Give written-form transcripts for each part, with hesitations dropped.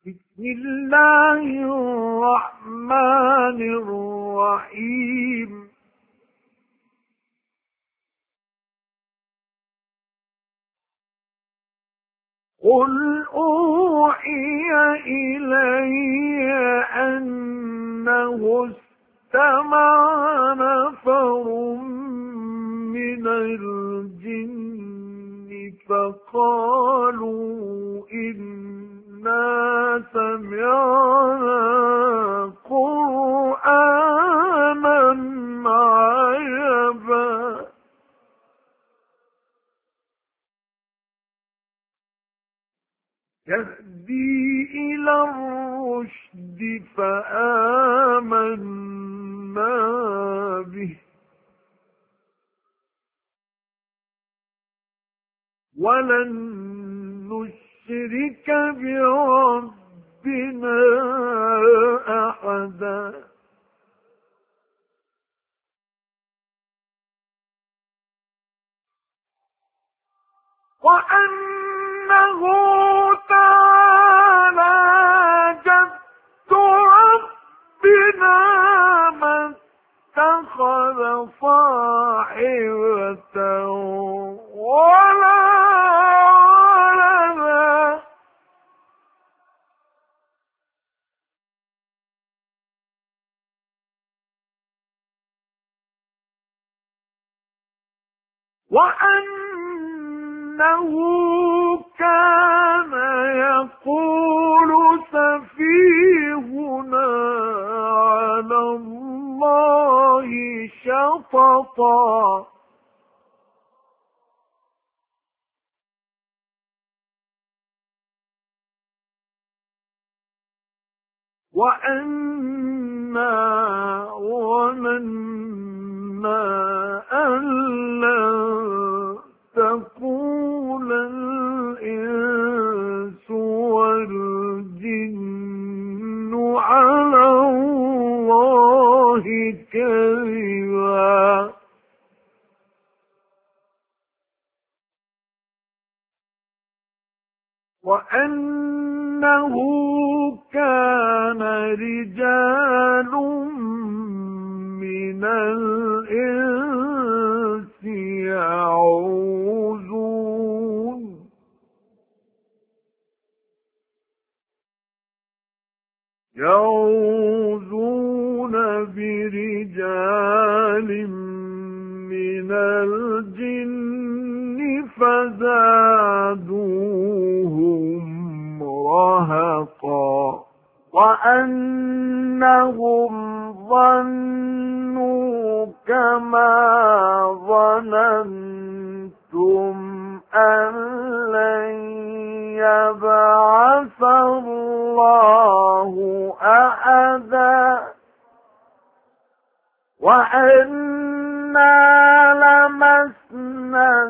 بسم الله الرحمن الرحيم قل أوحي إلي أنه استمع نفر من الجن فقالوا إنا سمعنا قرآنا عجبا يهدي إلى الرشد فآمنا به ولن نشرك بربنا أحدا وأنه تعالى جد ربنا ما اتخذ صاحبة ولا ولدا وأنه كان يقول سفيهنا على الله شططا وأنا ظننا أن لن تقول الإنس والجن على الله كذبا وأنه كان رجال من الإنس يعوذون برجال من الجن فزادوهم رهقا وأنهم ظنوا كما ظننتم أن لن يبعث الله أحدا وأنا لمسنا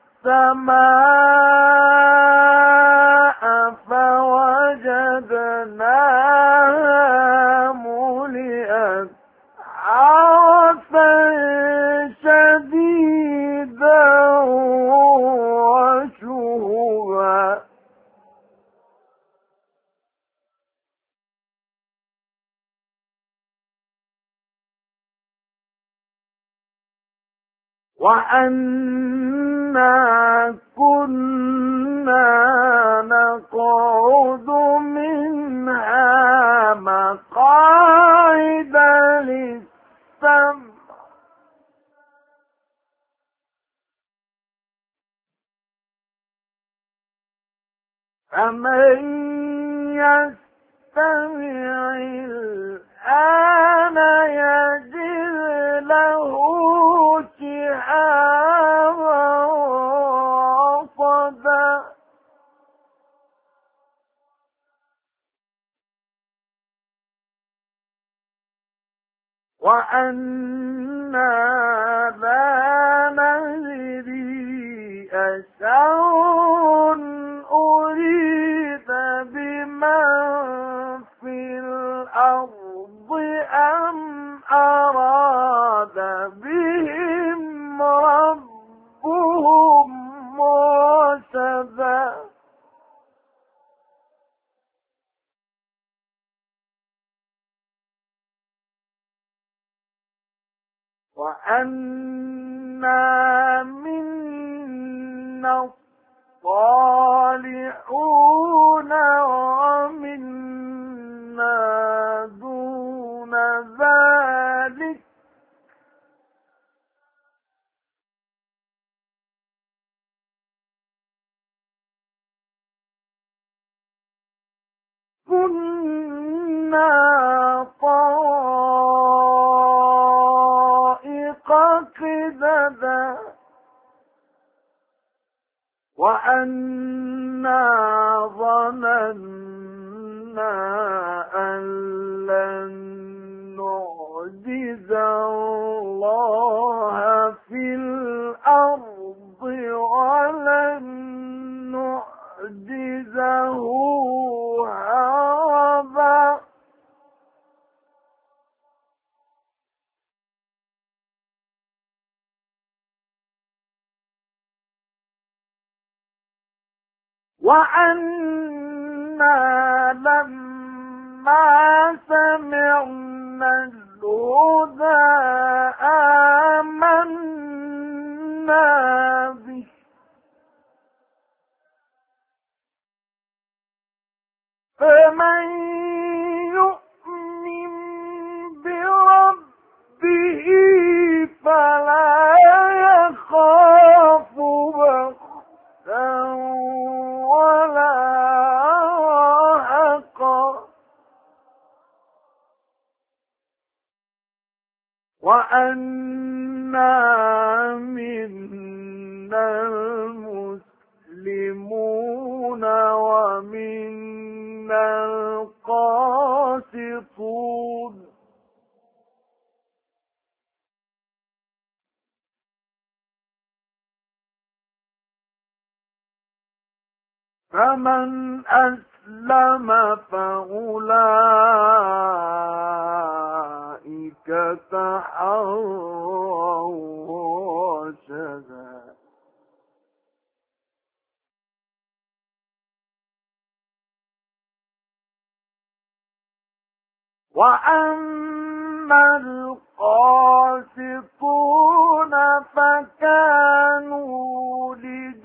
السماء فوجدناها ملئت حرسا شديدا وشهبا وأنا كنا نقعد منها مقاعد للسمع فمن يستمع الآن يجد له شهابا رصدا وأنا لا ندري أشر أريد بمن في الأرض أم أراد بهم ربهم رشدا وأنا منا الصالحون ومنا دون ذلك كنا طرائق قددا وأنا ظننا أن لن نعجز الله في الأرض ولن نعجزه هربا وأنا لما سمعنا الهدى آمنا به فمن يؤمن بربه فلا يخاف بخسا ولا رهقا وأنا منا المسلمون ومنا القاسطون فمن أسلم فأولئك تحروا رشدا وأما القاسطون فكانوا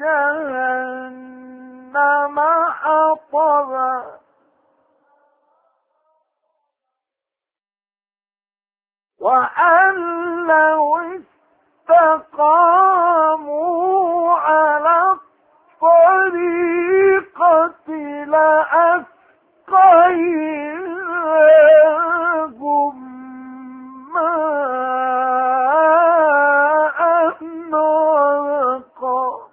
لجهنم حطبا وأن لو استقاموا على الطريقة لأسقيناهم ماء غدقا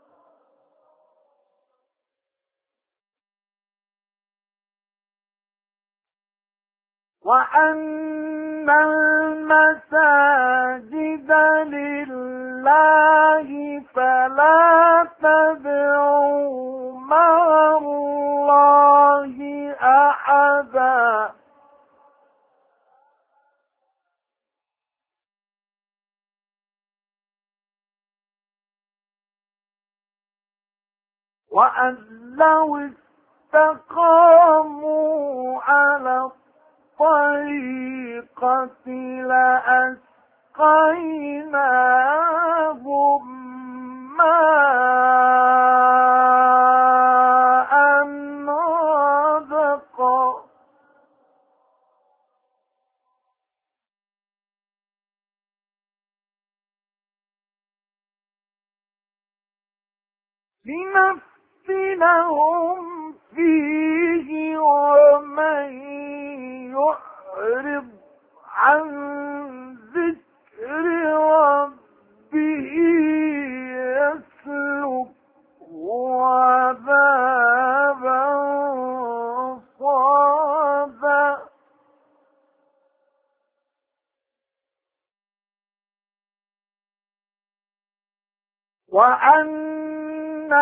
وأن المساجد لله فلا تدعوا مع الله أحدا وأن لو استقاموا على الطريقة لأسقيناهم ماء غدقا لنفتنهم فيه ومن يعرض عن ذكر ربه يسلكه عذابا صعدا وأن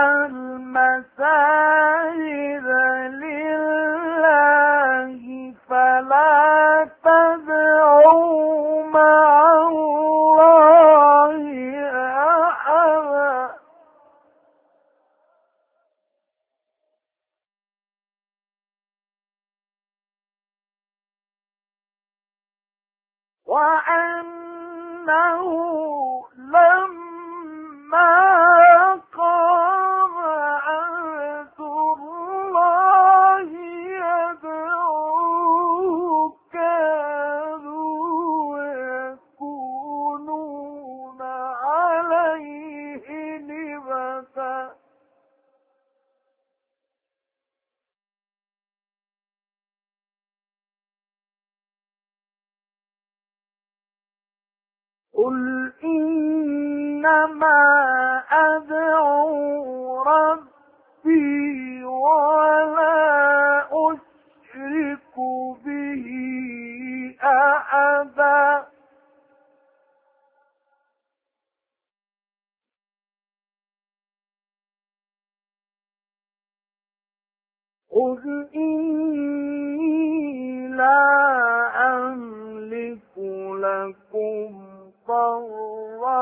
المساجد لله فلا تدعوا مع الله أحدا وأن إنه لما قام عبد الله يدعوه كادوا يكونون عليه لبدا قل إنما أدعو ربي ولا أشرك به أحدا قل إني لا أملك لكم ضرا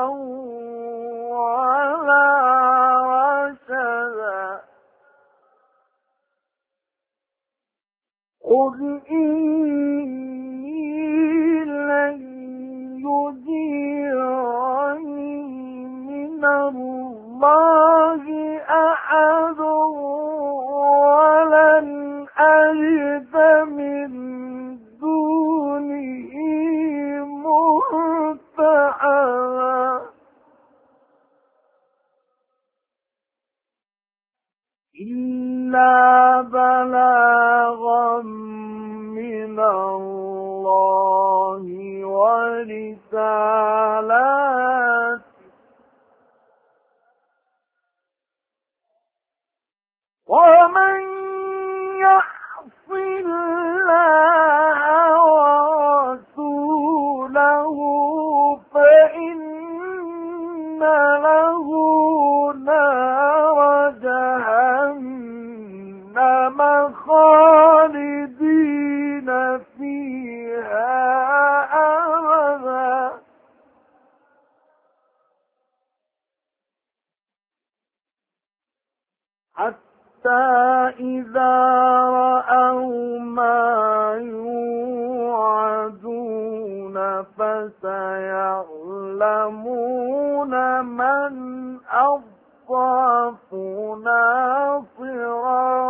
ولا رشدا قل إني لن يجيرني من الله أحد ولن أجد من دونه ملتحدا إلا بلاغا من الله ورسالاته ومن يعص الله ورسوله فإن له نار جهنم خالدين فيها أبدا حتى إذا رأوا ما يوعدون فسيعلمون من أضعف ناصرا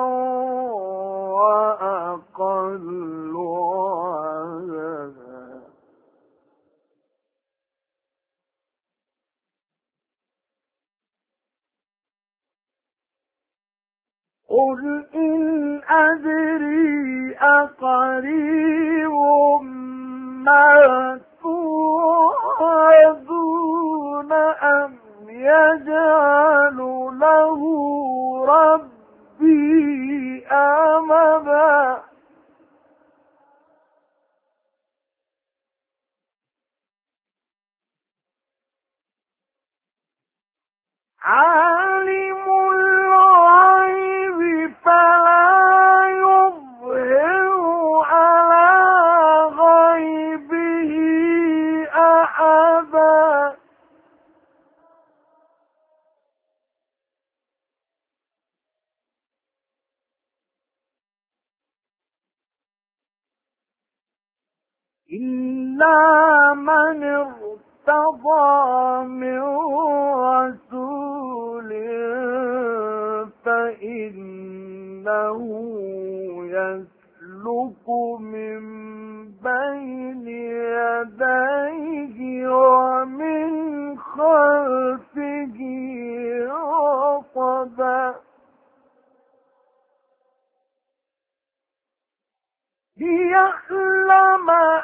وأقل عددا قل إن أدري أقريب ما توعدون أم يجعل له ربي أمدا عالم الغيب فلا يظهر على غيبه أحدا إلا من ارتضى من رسول فإنه يسلك من بين يديه ومن خلفه رصدا ليعلم